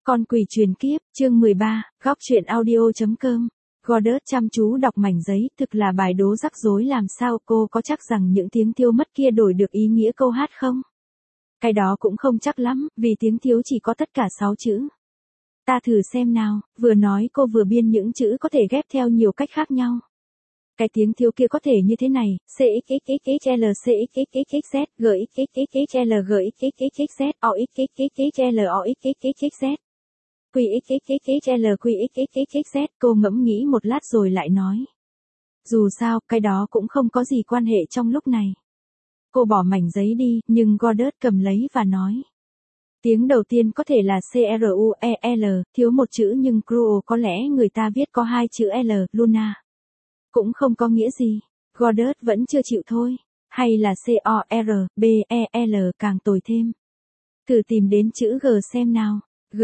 Con quỷ truyền kiếp, chương 13, góc truyện audio.com. Goddard chăm chú đọc mảnh giấy, thực là bài đố rắc rối làm sao, cô có chắc rằng những tiếng tiêu mất kia đổi được ý nghĩa câu hát không? Cái đó cũng không chắc lắm, vì tiếng thiếu chỉ có tất cả 6 chữ. Ta thử xem nào, vừa nói cô vừa biên những chữ có thể ghép theo nhiều cách khác nhau. Cái tiếng thiếu kia có thể như thế này, CXXXXL CXXXXZ, GXXXXL GXXXXZ, OXXXXL OXXXXZ. QXXXXL QXXXXZ, cô ngẫm nghĩ một lát rồi lại nói. Dù sao, cái đó cũng không có gì quan hệ trong lúc này. Cô bỏ mảnh giấy đi, nhưng Goddard cầm lấy và nói. Tiếng đầu tiên có thể là CRUEL, thiếu một chữ nhưng cruel có lẽ người ta viết có 2 chữ L, Luna. Cũng không có nghĩa gì. Goddard vẫn chưa chịu thôi. Hay là CORBEL càng tồi thêm. Thử tìm đến chữ G xem nào.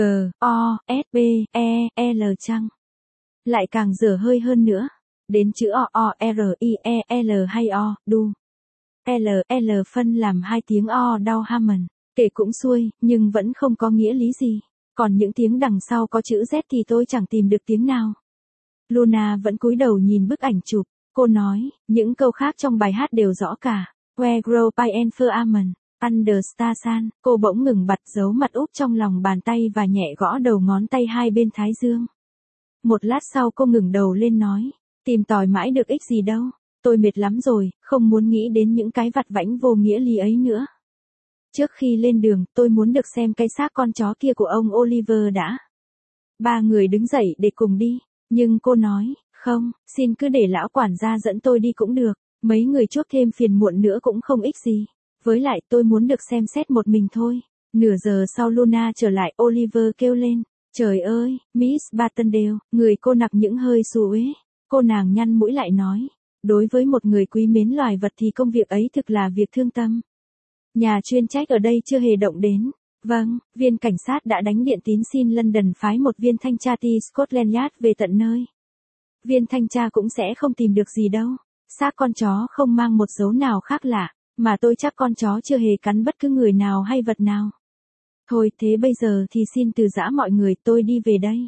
GOSBEL chăng? Lại càng dở hơi hơn nữa. Đến chữ ORIEL hay O, đu. L phân làm 2 tiếng O đau Hammond. Kể cũng xuôi, nhưng vẫn không có nghĩa lý gì. Còn những tiếng đằng sau có chữ Z thì tôi chẳng tìm được tiếng nào. Luna vẫn cúi đầu nhìn bức ảnh chụp. Cô nói, những câu khác trong bài hát đều rõ cả. Where grow pineapple almond, under star sun. Cô bỗng ngừng bặt, giấu mặt úp trong lòng bàn tay và nhẹ gõ đầu ngón tay hai bên thái dương. Một lát sau cô ngừng đầu lên nói, tìm tòi mãi được ích gì đâu. Tôi mệt lắm rồi, không muốn nghĩ đến những cái vặt vãnh vô nghĩa lý ấy nữa. Trước khi lên đường, tôi muốn được xem cái xác con chó kia của ông Oliver đã. 3 người đứng dậy để cùng đi. Nhưng cô nói, không, xin cứ để lão quản gia dẫn tôi đi cũng được, mấy người chuốc thêm phiền muộn nữa cũng không ích gì. Với lại tôi muốn được xem xét một mình thôi. Nửa giờ sau Luna trở lại, Oliver kêu lên, trời ơi, Miss Bartendale, người cô nặc những hơi xù uế. Cô nàng nhăn mũi lại nói, đối với một người quý mến loài vật thì công việc ấy thực là việc thương tâm. Nhà chuyên trách ở đây chưa hề động đến. Vâng, viên cảnh sát đã đánh điện tín xin London phái một viên thanh tra T Scotland Yard về tận nơi. Viên thanh tra cũng sẽ không tìm được gì đâu. Xác con chó không mang một dấu nào khác lạ, mà tôi chắc con chó chưa hề cắn bất cứ người nào hay vật nào. Thôi thế bây giờ thì xin từ giã mọi người, tôi đi về đây.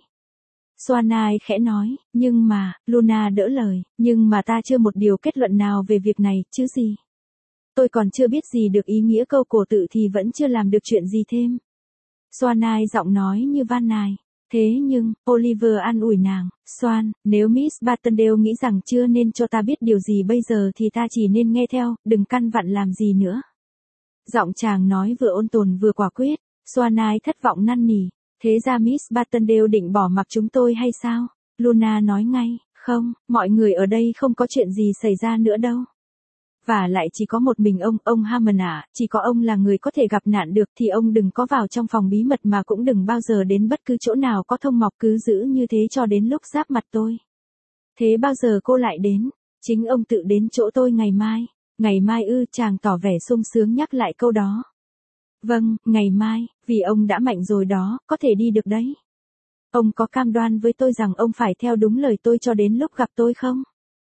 Swanai khẽ nói, nhưng mà, Luna đỡ lời, nhưng mà ta chưa một điều kết luận nào về việc này, chứ gì. Tôi còn chưa biết gì được ý nghĩa câu cổ tự thì vẫn chưa làm được chuyện gì thêm. Swanai giọng nói như van nài. Thế nhưng, Oliver an ủi nàng, Swan, nếu Miss Bartendale nghĩ rằng chưa nên cho ta biết điều gì bây giờ thì ta chỉ nên nghe theo, đừng căn vặn làm gì nữa. Giọng chàng nói vừa ôn tồn vừa quả quyết. Swanai thất vọng năn nỉ. Thế ra Miss Bartendale định bỏ mặc chúng tôi hay sao? Luna nói ngay, không, mọi người ở đây không có chuyện gì xảy ra nữa đâu. Và lại chỉ có một mình ông Hammond à, chỉ có ông là người có thể gặp nạn được thì ông đừng có vào trong phòng bí mật mà cũng đừng bao giờ đến bất cứ chỗ nào có thông mọc, cứ giữ như thế cho đến lúc giáp mặt tôi. Thế bao giờ cô lại đến? Chính ông tự đến chỗ tôi ngày mai. Ngày mai ư? Chàng tỏ vẻ sung sướng nhắc lại câu đó. Vâng, ngày mai, vì ông đã mạnh rồi đó, có thể đi được đấy. Ông có cam đoan với tôi rằng ông phải theo đúng lời tôi cho đến lúc gặp tôi không?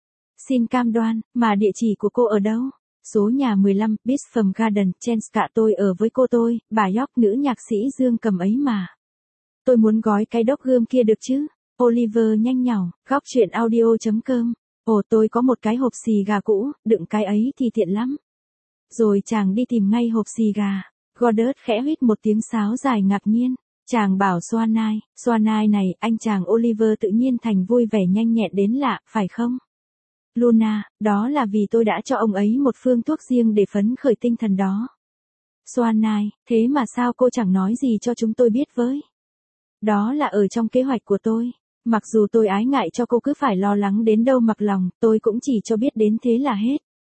Xin cam đoan, mà địa chỉ của cô ở đâu? Số nhà 15, Bisham Garden, Chenska, tôi ở với cô tôi, bà York, nữ nhạc sĩ Dương Cầm ấy mà. Tôi muốn gói cái đốc gươm kia được chứ? Oliver nhanh nhảu, góc truyện audio.com. Ồ, tôi có một cái hộp xì gà cũ, đựng cái ấy thì tiện lắm. Rồi chàng đi tìm ngay hộp xì gà. Goddard khẽ huýt một tiếng sáo dài ngạc nhiên. Chàng bảo Swanai này, anh chàng Oliver tự nhiên thành vui vẻ nhanh nhẹn đến lạ, phải không? Luna, đó là vì tôi đã cho ông ấy một phương thuốc riêng để phấn khởi tinh thần đó. Swanai, thế mà sao cô chẳng nói gì cho chúng tôi biết với? Đó là ở trong kế hoạch của tôi. Mặc dù tôi ái ngại cho cô cứ phải lo lắng đến đâu mặc lòng, tôi cũng chỉ cho biết đến thế là hết.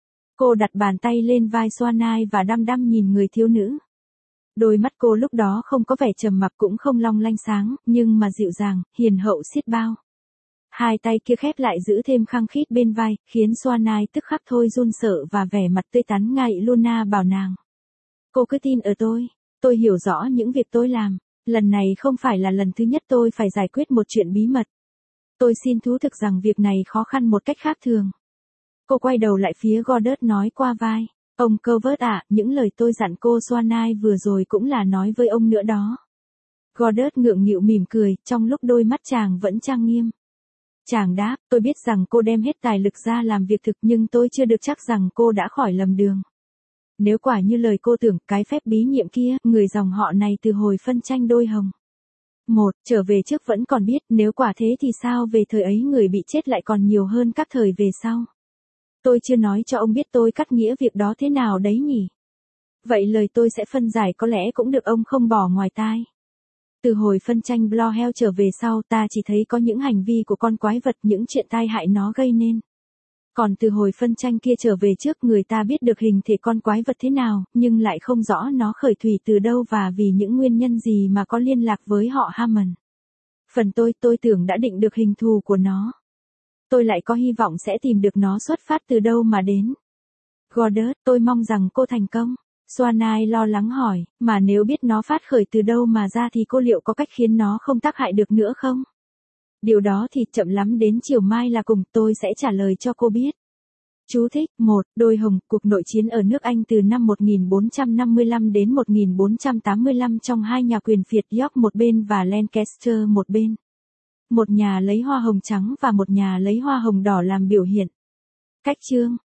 Cô đặt bàn tay lên vai Swanai và đăm đăm nhìn người thiếu nữ. Đôi mắt cô lúc đó không có vẻ trầm mặc cũng không long lanh sáng, nhưng mà dịu dàng, hiền hậu xiết bao. Hai tay kia khép lại giữ thêm khăng khít bên vai, khiến Swanai tức khắc thôi run sợ và vẻ mặt tươi tắn ngay. Luna bảo nàng. Cô cứ tin ở tôi hiểu rõ những việc tôi làm. Lần này không phải là lần thứ nhất tôi phải giải quyết một chuyện bí mật. Tôi xin thú thực rằng việc này khó khăn một cách khác thường. Cô quay đầu lại phía Goddard nói qua vai. Ông Covert ạ, những lời tôi dặn cô Swanai vừa rồi cũng là nói với ông nữa đó. Goddard ngượng nghịu mỉm cười, trong lúc đôi mắt chàng vẫn trang nghiêm. Chàng đáp, tôi biết rằng cô đem hết tài lực ra làm việc thực nhưng tôi chưa được chắc rằng cô đã khỏi lầm đường. Nếu quả như lời cô tưởng, cái phép bí nhiệm kia, người dòng họ này từ hồi phân tranh đôi hồng. Trở về trước vẫn còn biết, nếu quả thế thì sao về thời ấy người bị chết lại còn nhiều hơn các thời về sau. Tôi chưa nói cho ông biết tôi cắt nghĩa việc đó thế nào đấy nhỉ. Vậy lời tôi sẽ phân giải có lẽ cũng được ông không bỏ ngoài tai. Từ hồi phân tranh Blore trở về sau ta chỉ thấy có những hành vi của con quái vật, những chuyện tai hại nó gây nên. Còn từ hồi phân tranh kia trở về trước người ta biết được hình thể con quái vật thế nào, nhưng lại không rõ nó khởi thủy từ đâu và vì những nguyên nhân gì mà có liên lạc với họ Hammond. Phần tôi tưởng đã định được hình thù của nó. Tôi lại có hy vọng sẽ tìm được nó xuất phát từ đâu mà đến. Goddard, tôi mong rằng cô thành công. Swanai lo lắng hỏi, mà nếu biết nó phát khởi từ đâu mà ra thì cô liệu có cách khiến nó không tác hại được nữa không? Điều đó thì chậm lắm, đến chiều mai là cùng, tôi sẽ trả lời cho cô biết. Chú thích, 1. Đôi hồng, cuộc nội chiến ở nước Anh từ năm 1455 đến 1485 trong hai nhà quyền phiệt York một bên và Lancaster một bên. Một nhà lấy hoa hồng trắng và một nhà lấy hoa hồng đỏ làm biểu hiện. Cách chương